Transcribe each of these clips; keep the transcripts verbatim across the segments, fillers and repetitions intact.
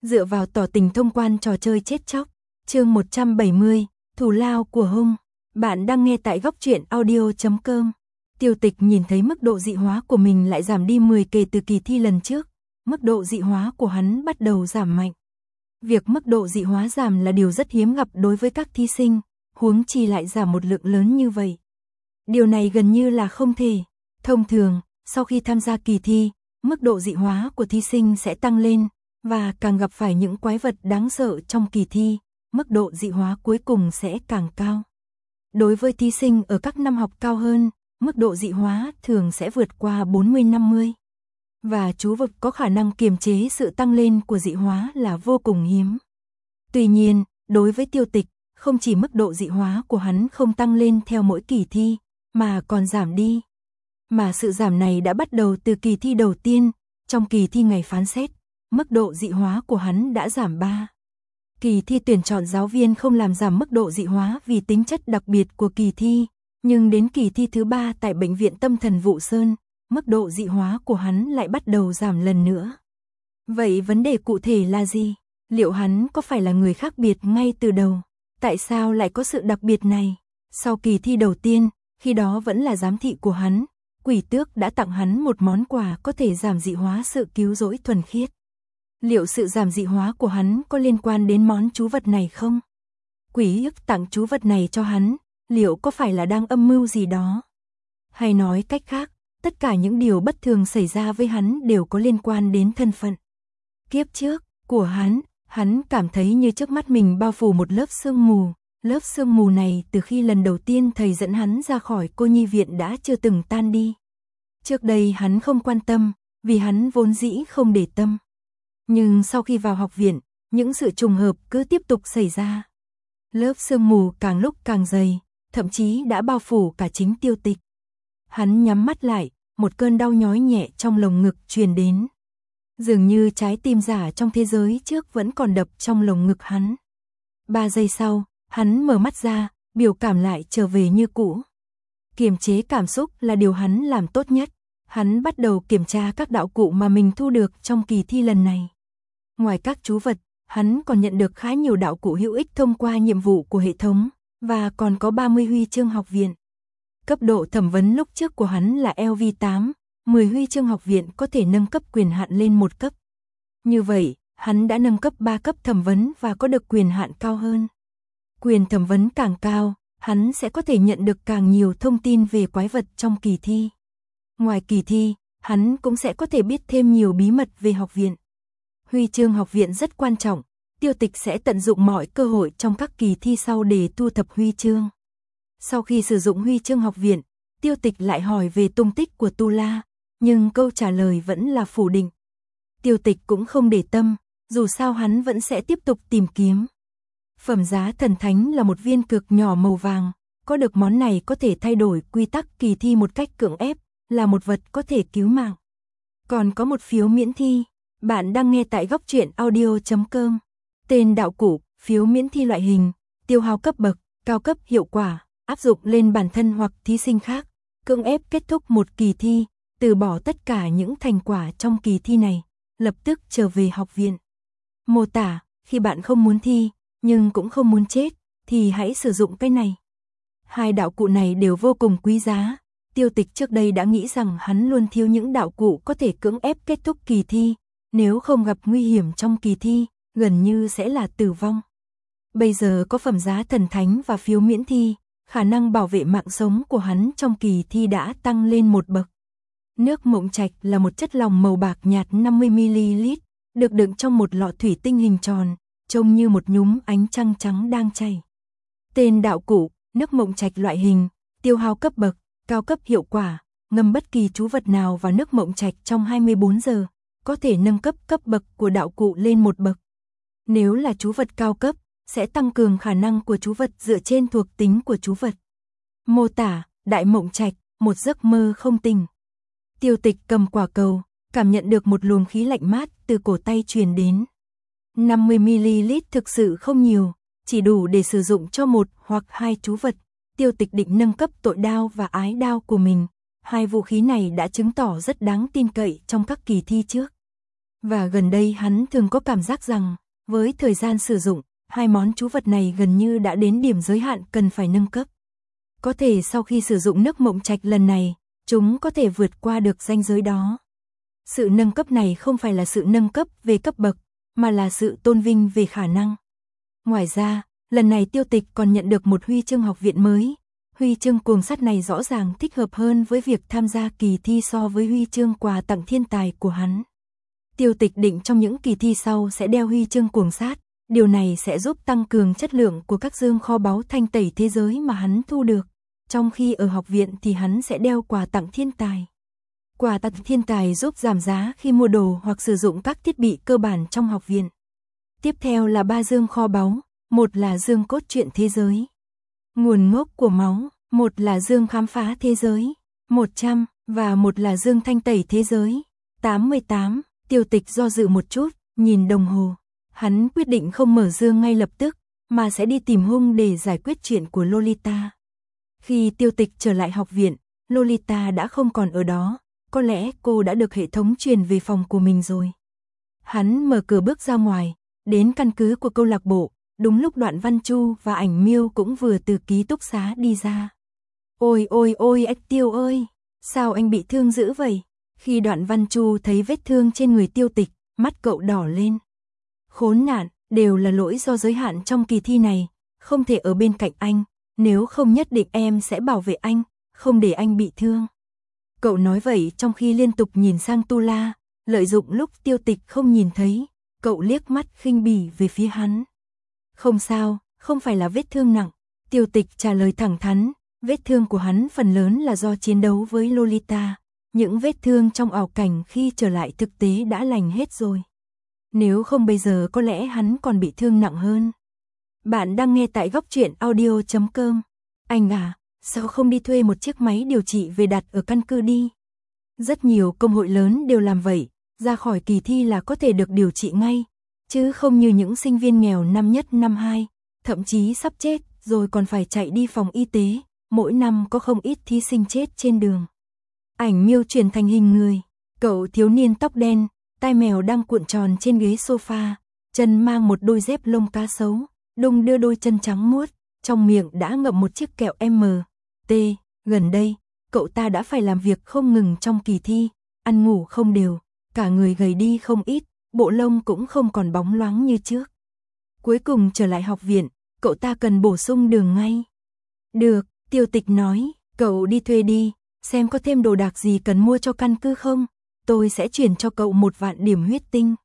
Dựa vào tỏ tình thông quan trò chơi chết chóc. Chương một trăm bảy mươi, Thù lao của hung. Bạn đang nghe tại góc truyện audio chấm com. Tiêu Tịch nhìn thấy mức độ dị hóa của mình lại giảm đi mười kể từ kỳ thi lần trước, mức độ dị hóa của hắn bắt đầu giảm mạnh. Việc mức độ dị hóa giảm là điều rất hiếm gặp đối với các thí sinh, huống chi lại giảm một lượng lớn như vậy. Điều này gần như là không thể. Thông thường, sau khi tham gia kỳ thi, mức độ dị hóa của thí sinh sẽ tăng lên, và càng gặp phải những quái vật đáng sợ trong kỳ thi, mức độ dị hóa cuối cùng sẽ càng cao. Đối với thí sinh ở các năm học cao hơn, mức độ dị hóa thường sẽ vượt qua bốn mươi năm mươi. Và chú vật có khả năng kiềm chế sự tăng lên của dị hóa là vô cùng hiếm. Tuy nhiên, đối với Tiêu Tịch, không chỉ mức độ dị hóa của hắn không tăng lên theo mỗi kỳ thi, mà còn giảm đi. Mà sự giảm này đã bắt đầu từ kỳ thi đầu tiên, trong kỳ thi ngày phán xét, mức độ dị hóa của hắn đã giảm ba. Kỳ thi tuyển chọn giáo viên không làm giảm mức độ dị hóa vì tính chất đặc biệt của kỳ thi, nhưng đến kỳ thi thứ ba tại Bệnh viện Tâm thần Vụ Sơn, mức độ dị hóa của hắn lại bắt đầu giảm lần nữa. Vậy vấn đề cụ thể là gì? Liệu hắn có phải là người khác biệt ngay từ đầu? Tại sao lại có sự đặc biệt này? Sau kỳ thi đầu tiên, khi đó vẫn là giám thị của hắn, Quỷ Tước đã tặng hắn một món quà có thể giảm dị hóa sự cứu rỗi thuần khiết. Liệu sự giảm dị hóa của hắn có liên quan đến món chú vật này không? Quỷ Tước tặng chú vật này cho hắn, liệu có phải là đang âm mưu gì đó? Hay nói cách khác, tất cả những điều bất thường xảy ra với hắn đều có liên quan đến thân phận kiếp trước của hắn. Hắn cảm thấy như trước mắt mình bao phủ một lớp sương mù. Lớp sương mù này từ khi lần đầu tiên thầy dẫn hắn ra khỏi cô nhi viện đã chưa từng tan đi. Trước đây hắn không quan tâm, vì hắn vốn dĩ không để tâm. Nhưng sau khi vào học viện, những sự trùng hợp cứ tiếp tục xảy ra. Lớp sương mù càng lúc càng dày, thậm chí đã bao phủ cả chính Tiêu Tịch. Hắn nhắm mắt lại, một cơn đau nhói nhẹ trong lồng ngực truyền đến. Dường như trái tim giả trong thế giới trước vẫn còn đập trong lồng ngực hắn. Ba giây sau, hắn mở mắt ra, biểu cảm lại trở về như cũ. Kiềm chế cảm xúc là điều hắn làm tốt nhất. Hắn bắt đầu kiểm tra các đạo cụ mà mình thu được trong kỳ thi lần này. Ngoài các chú vật, hắn còn nhận được khá nhiều đạo cụ hữu ích thông qua nhiệm vụ của hệ thống, và còn có ba mươi huy chương học viện. Cấp độ thẩm vấn lúc trước của hắn là L V tám, mười huy chương học viện có thể nâng cấp quyền hạn lên một cấp. Như vậy, hắn đã nâng cấp ba cấp thẩm vấn và có được quyền hạn cao hơn. Quyền thẩm vấn càng cao, hắn sẽ có thể nhận được càng nhiều thông tin về quái vật trong kỳ thi. Ngoài kỳ thi, hắn cũng sẽ có thể biết thêm nhiều bí mật về học viện. Huy chương học viện rất quan trọng, Tiêu Tịch sẽ tận dụng mọi cơ hội trong các kỳ thi sau để thu thập huy chương. Sau khi sử dụng huy chương học viện, Tiêu Tịch lại hỏi về tung tích của Tu La, nhưng câu trả lời vẫn là phủ định. Tiêu Tịch cũng không để tâm, dù sao hắn vẫn sẽ tiếp tục tìm kiếm. Phẩm giá thần thánh là một viên cực nhỏ màu vàng, có được món này có thể thay đổi quy tắc kỳ thi một cách cưỡng ép, là một vật có thể cứu mạng. Còn có một phiếu miễn thi, bạn đang nghe tại góc truyện audio chấm com. Tên đạo cụ, phiếu miễn thi loại hình, tiêu hao cấp bậc, cao cấp hiệu quả, áp dụng lên bản thân hoặc thí sinh khác, cưỡng ép kết thúc một kỳ thi, từ bỏ tất cả những thành quả trong kỳ thi này, lập tức trở về học viện. Mô tả, khi bạn không muốn thi, nhưng cũng không muốn chết, thì hãy sử dụng cái này. Hai đạo cụ này đều vô cùng quý giá. Tiêu Tịch trước đây đã nghĩ rằng hắn luôn thiếu những đạo cụ có thể cưỡng ép kết thúc kỳ thi, nếu không gặp nguy hiểm trong kỳ thi, gần như sẽ là tử vong. Bây giờ có phẩm giá thần thánh và phiếu miễn thi, khả năng bảo vệ mạng sống của hắn trong kỳ thi đã tăng lên một bậc. Nước mộng trạch là một chất lỏng màu bạc nhạt năm mươi mi li lít, được đựng trong một lọ thủy tinh hình tròn, trông như một nhúm ánh trăng trắng đang chảy. Tên đạo cụ, nước mộng trạch loại hình, tiêu hao cấp bậc, cao cấp hiệu quả, ngâm bất kỳ chú vật nào vào nước mộng trạch trong hai mươi bốn giờ, có thể nâng cấp cấp bậc của đạo cụ lên một bậc. Nếu là chú vật cao cấp, sẽ tăng cường khả năng của chú vật dựa trên thuộc tính của chú vật. Mô tả, đại mộng trạch, một giấc mơ không tỉnh. Tiêu Tịch cầm quả cầu, cảm nhận được một luồng khí lạnh mát từ cổ tay truyền đến. năm mươi mi li lít thực sự không nhiều, chỉ đủ để sử dụng cho một hoặc hai chú vật. Tiêu Tịch định nâng cấp tội đao và ái đao của mình. Hai vũ khí này đã chứng tỏ rất đáng tin cậy trong các kỳ thi trước. Và gần đây hắn thường có cảm giác rằng, với thời gian sử dụng, hai món trú vật này gần như đã đến điểm giới hạn cần phải nâng cấp. Có thể sau khi sử dụng nước mộng trạch lần này, chúng có thể vượt qua được ranh giới đó. Sự nâng cấp này không phải là sự nâng cấp về cấp bậc, mà là sự tôn vinh về khả năng. Ngoài ra, lần này Tiêu Tịch còn nhận được một huy chương học viện mới. Huy chương cuồng sắt này rõ ràng thích hợp hơn với việc tham gia kỳ thi so với huy chương quà tặng thiên tài của hắn. Tiêu Tịch định trong những kỳ thi sau sẽ đeo huy chương cuồng sát, điều này sẽ giúp tăng cường chất lượng của các dương kho báu thanh tẩy thế giới mà hắn thu được. Trong khi ở học viện thì hắn sẽ đeo quà tặng thiên tài. Quà tặng thiên tài giúp giảm giá khi mua đồ hoặc sử dụng các thiết bị cơ bản trong học viện. Tiếp theo là ba dương kho báu, một là dương cốt truyện thế giới, nguồn gốc của máu, một là dương khám phá thế giới, một trăm, và một là dương thanh tẩy thế giới, tám mươi tám. Tiêu Tịch do dự một chút, nhìn đồng hồ. Hắn quyết định không mở dương ngay lập tức, mà sẽ đi tìm Hung để giải quyết chuyện của Lolita. Khi Tiêu Tịch trở lại học viện, Lolita đã không còn ở đó, có lẽ cô đã được hệ thống truyền về phòng của mình rồi. Hắn mở cửa bước ra ngoài, đến căn cứ của câu lạc bộ, đúng lúc Đoạn Văn Chu và Ảnh Miêu cũng vừa từ ký túc xá đi ra. Ôi ôi ôi Ách Tiêu ơi, sao anh bị thương dữ vậy? Khi Đoạn Văn Chu thấy vết thương trên người Tiêu Tịch, mắt cậu đỏ lên. Khốn nạn, đều là lỗi do giới hạn trong kỳ thi này, không thể ở bên cạnh anh, nếu không nhất định em sẽ bảo vệ anh, không để anh bị thương. Cậu nói vậy trong khi liên tục nhìn sang Tu La, lợi dụng lúc Tiêu Tịch không nhìn thấy, cậu liếc mắt khinh bỉ về phía hắn. Không sao, không phải là vết thương nặng, Tiêu Tịch trả lời thẳng thắn, vết thương của hắn phần lớn là do chiến đấu với Lolita, những vết thương trong ảo cảnh khi trở lại thực tế đã lành hết rồi. Nếu không bây giờ có lẽ hắn còn bị thương nặng hơn. Bạn đang nghe tại góc truyện audio chấm com. Anh à, sao không đi thuê một chiếc máy điều trị về đặt ở căn cứ đi? Rất nhiều công hội lớn đều làm vậy, ra khỏi kỳ thi là có thể được điều trị ngay, chứ không như những sinh viên nghèo năm nhất năm hai, thậm chí sắp chết rồi còn phải chạy đi phòng y tế, mỗi năm có không ít thí sinh chết trên đường. Ảnh Miêu chuyển thành hình người, cậu thiếu niên tóc đen, tai mèo đang cuộn tròn trên ghế sofa, chân mang một đôi dép lông cá sấu, đung đưa đôi chân trắng muốt, trong miệng đã ngậm một chiếc kẹo em tê. Gần đây, cậu ta đã phải làm việc không ngừng trong kỳ thi, ăn ngủ không đều, cả người gầy đi không ít, bộ lông cũng không còn bóng loáng như trước. Cuối cùng trở lại học viện, cậu ta cần bổ sung đường ngay. Được, Tiêu Tịch nói, cậu đi thuê đi, xem có thêm đồ đạc gì cần mua cho căn cứ không, tôi sẽ chuyển cho cậu một vạn điểm huyết tinh.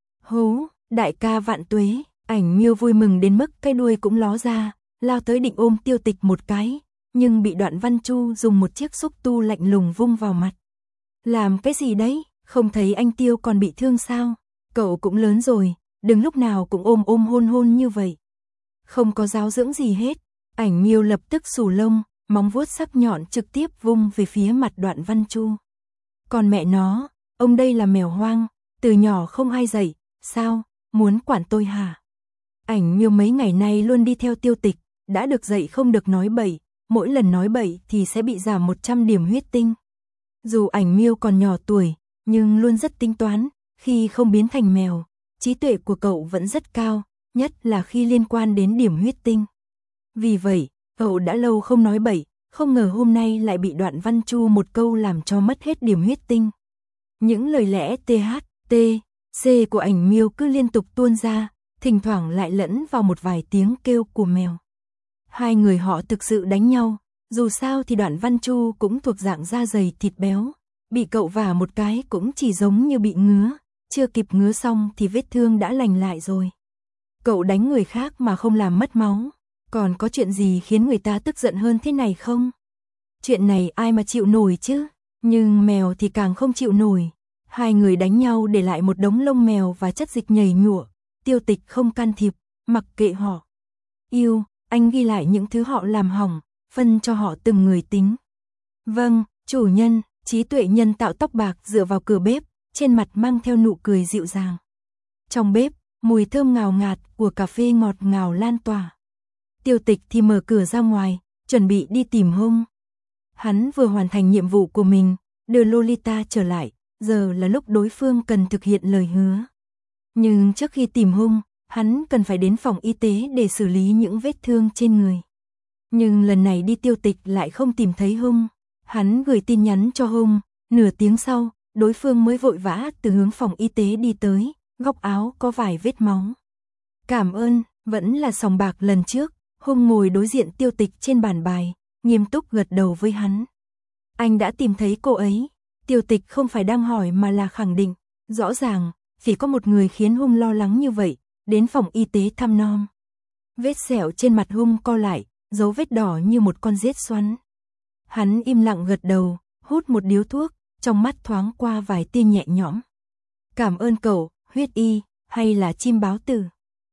Hú, đại ca vạn tuế, Ảnh Miêu vui mừng đến mức cái đuôi cũng ló ra, lao tới định ôm Tiêu Tịch một cái, nhưng bị Đoạn Văn Chu dùng một chiếc xúc tu lạnh lùng vung vào mặt. Làm cái gì đấy, không thấy anh Tiêu còn bị thương sao? Cậu cũng lớn rồi, đừng lúc nào cũng ôm ôm hôn hôn như vậy. Không có giáo dưỡng gì hết. Ảnh Miêu lập tức xù lông, móng vuốt sắc nhọn trực tiếp vung về phía mặt Đoạn Văn Chu. Còn mẹ nó, ông đây là mèo hoang, từ nhỏ không ai dạy, sao, muốn quản tôi hả? Ảnh Miêu mấy ngày nay luôn đi theo Tiêu Tịch, đã được dạy không được nói bậy, mỗi lần nói bậy thì sẽ bị giảm một trăm điểm huyết tinh. Dù Ảnh Miêu còn nhỏ tuổi, nhưng luôn rất tính toán, khi không biến thành mèo, trí tuệ của cậu vẫn rất cao, nhất là khi liên quan đến điểm huyết tinh. Vì vậy, cậu đã lâu không nói bậy, không ngờ hôm nay lại bị Đoạn Văn Chu một câu làm cho mất hết điểm huyết tinh. Những lời lẽ tê hát, tê, xê của Ảnh Miêu cứ liên tục tuôn ra, thỉnh thoảng lại lẫn vào một vài tiếng kêu của mèo. Hai người họ thực sự đánh nhau, dù sao thì Đoạn Văn Chu cũng thuộc dạng da dày thịt béo, bị cậu vả một cái cũng chỉ giống như bị ngứa, chưa kịp ngứa xong thì vết thương đã lành lại rồi. Cậu đánh người khác mà không làm mất máu, còn có chuyện gì khiến người ta tức giận hơn thế này không? Chuyện này ai mà chịu nổi chứ, nhưng mèo thì càng không chịu nổi. Hai người đánh nhau để lại một đống lông mèo và chất dịch nhầy nhụa, Tiêu Tịch không can thiệp, mặc kệ họ. Yêu, anh ghi lại những thứ họ làm hỏng, phân cho họ từng người tính. Vâng, chủ nhân, trí tuệ nhân tạo tóc bạc dựa vào cửa bếp, trên mặt mang theo nụ cười dịu dàng. Trong bếp, mùi thơm ngào ngạt của cà phê ngọt ngào lan tỏa. Tiêu Tịch thì mở cửa ra ngoài, chuẩn bị đi tìm Hung. Hắn vừa hoàn thành nhiệm vụ của mình, đưa Lolita trở lại, giờ là lúc đối phương cần thực hiện lời hứa. Nhưng trước khi tìm Hung, hắn cần phải đến phòng y tế để xử lý những vết thương trên người. Nhưng lần này đi Tiêu Tịch lại không tìm thấy Hung. Hắn gửi tin nhắn cho Hung, nửa tiếng sau, đối phương mới vội vã từ hướng phòng y tế đi tới, góc áo có vài vết máu. Cảm ơn, vẫn là sòng bạc lần trước. Hung ngồi đối diện Tiêu Tịch trên bàn bài, nghiêm túc gật đầu với hắn. Anh đã tìm thấy cô ấy. Tiêu Tịch không phải đang hỏi mà là khẳng định. Rõ ràng, chỉ có một người khiến Hung lo lắng như vậy, đến phòng y tế thăm nom. Vết sẹo trên mặt Hung co lại, dấu vết đỏ như một con rết xoắn. Hắn im lặng gật đầu, hút một điếu thuốc, trong mắt thoáng qua vài tia nhẹ nhõm. Cảm ơn cậu, huyết y, hay là chim báo tử.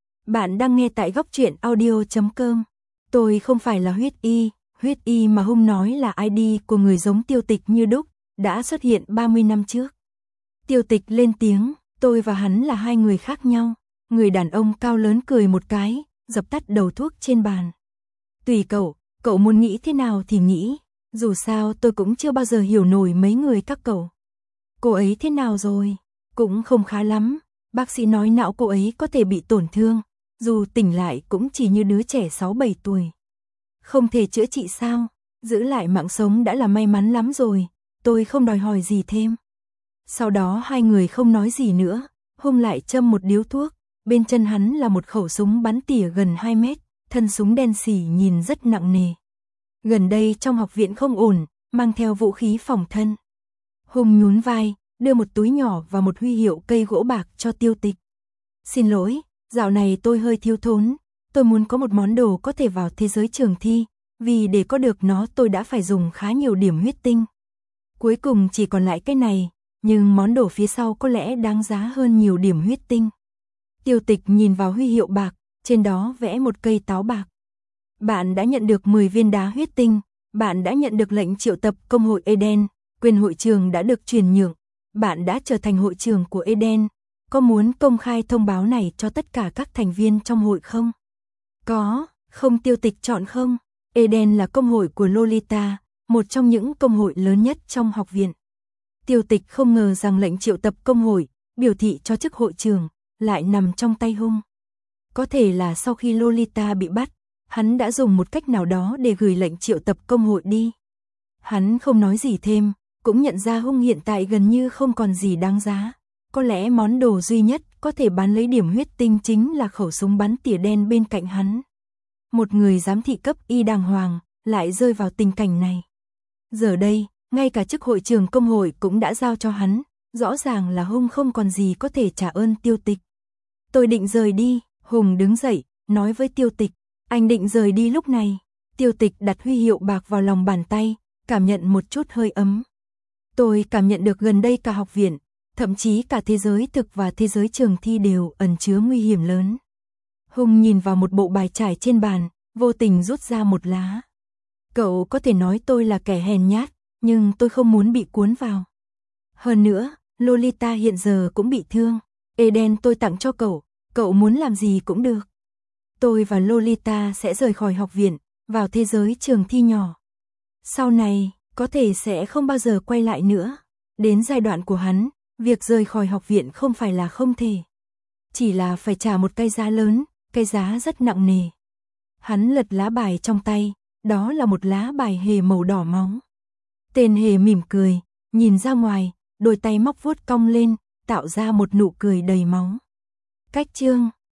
Bạn đang nghe tại góc truyện audio chấm com. Tôi không phải là huyết y, huyết y mà Hung nói là i đê của người giống Tiêu Tịch như đúc, đã xuất hiện ba mươi năm trước. Tiêu Tịch lên tiếng, tôi và hắn là hai người khác nhau. Người đàn ông cao lớn cười một cái, dập tắt đầu thuốc trên bàn. Tùy cậu, cậu muốn nghĩ thế nào thì nghĩ, dù sao tôi cũng chưa bao giờ hiểu nổi mấy người các cậu. Cô ấy thế nào rồi? Cũng không khá lắm, bác sĩ nói não cô ấy có thể bị tổn thương, dù tỉnh lại cũng chỉ như đứa trẻ sáu bảy tuổi. Không thể chữa trị sao? Giữ lại mạng sống đã là may mắn lắm rồi, tôi không đòi hỏi gì thêm. Sau đó hai người không nói gì nữa, Hung lại châm một điếu thuốc, bên chân hắn là một khẩu súng bắn tỉa gần hai mét, thân súng đen xỉ nhìn rất nặng nề. Gần đây trong học viện không ổn, mang theo vũ khí phòng thân. Hung nhún vai, đưa một túi nhỏ và một huy hiệu cây gỗ bạc cho Tiêu Tịch. Xin lỗi, dạo này tôi hơi thiếu thốn, tôi muốn có một món đồ có thể vào thế giới trường thi, vì để có được nó tôi đã phải dùng khá nhiều điểm huyết tinh. Cuối cùng chỉ còn lại cái này, nhưng món đồ phía sau có lẽ đáng giá hơn nhiều điểm huyết tinh. Tiêu Tịch nhìn vào huy hiệu bạc, trên đó vẽ một cây táo bạc. Bạn đã nhận được mười viên đá huyết tinh, bạn đã nhận được lệnh triệu tập công hội Eden, quyền hội trường đã được chuyển nhượng, bạn đã trở thành hội trưởng của Eden. Có muốn công khai thông báo này cho tất cả các thành viên trong hội không? Có, không. Tiêu Tịch chọn không. Eden là công hội của Lolita, một trong những công hội lớn nhất trong học viện. Tiêu Tịch không ngờ rằng lệnh triệu tập công hội, biểu thị cho chức hội trưởng, lại nằm trong tay Hung. Có thể là sau khi Lolita bị bắt, hắn đã dùng một cách nào đó để gửi lệnh triệu tập công hội đi. Hắn không nói gì thêm, cũng nhận ra Hung hiện tại gần như không còn gì đáng giá. Có lẽ món đồ duy nhất có thể bán lấy điểm huyết tinh chính là khẩu súng bắn tỉa đen bên cạnh hắn. Một người giám thị cấp y đàng hoàng, lại rơi vào tình cảnh này. Giờ đây, ngay cả chức hội trưởng công hội cũng đã giao cho hắn, rõ ràng là Hung không còn gì có thể trả ơn Tiêu Tịch. Tôi định rời đi, Hung đứng dậy, nói với Tiêu Tịch. Anh định rời đi lúc này. Tiêu Tịch đặt huy hiệu bạc vào lòng bàn tay, cảm nhận một chút hơi ấm. Tôi cảm nhận được gần đây cả học viện, thậm chí cả thế giới thực và thế giới trường thi đều ẩn chứa nguy hiểm lớn. Hung nhìn vào một bộ bài trải trên bàn, vô tình rút ra một lá. Cậu có thể nói tôi là kẻ hèn nhát, nhưng tôi không muốn bị cuốn vào. Hơn nữa, Lolita hiện giờ cũng bị thương. Eden tôi tặng cho cậu, cậu muốn làm gì cũng được. Tôi và Lolita sẽ rời khỏi học viện, vào thế giới trường thi nhỏ. Sau này, có thể sẽ không bao giờ quay lại nữa. Đến giai đoạn của hắn, việc rời khỏi học viện không phải là không thể. Chỉ là phải trả một cái giá lớn, cái giá rất nặng nề. Hắn lật lá bài trong tay, đó là một lá bài hề màu đỏ máu. Tên hề mỉm cười, nhìn ra ngoài, đôi tay móc vuốt cong lên, tạo ra một nụ cười đầy máu. Cách chương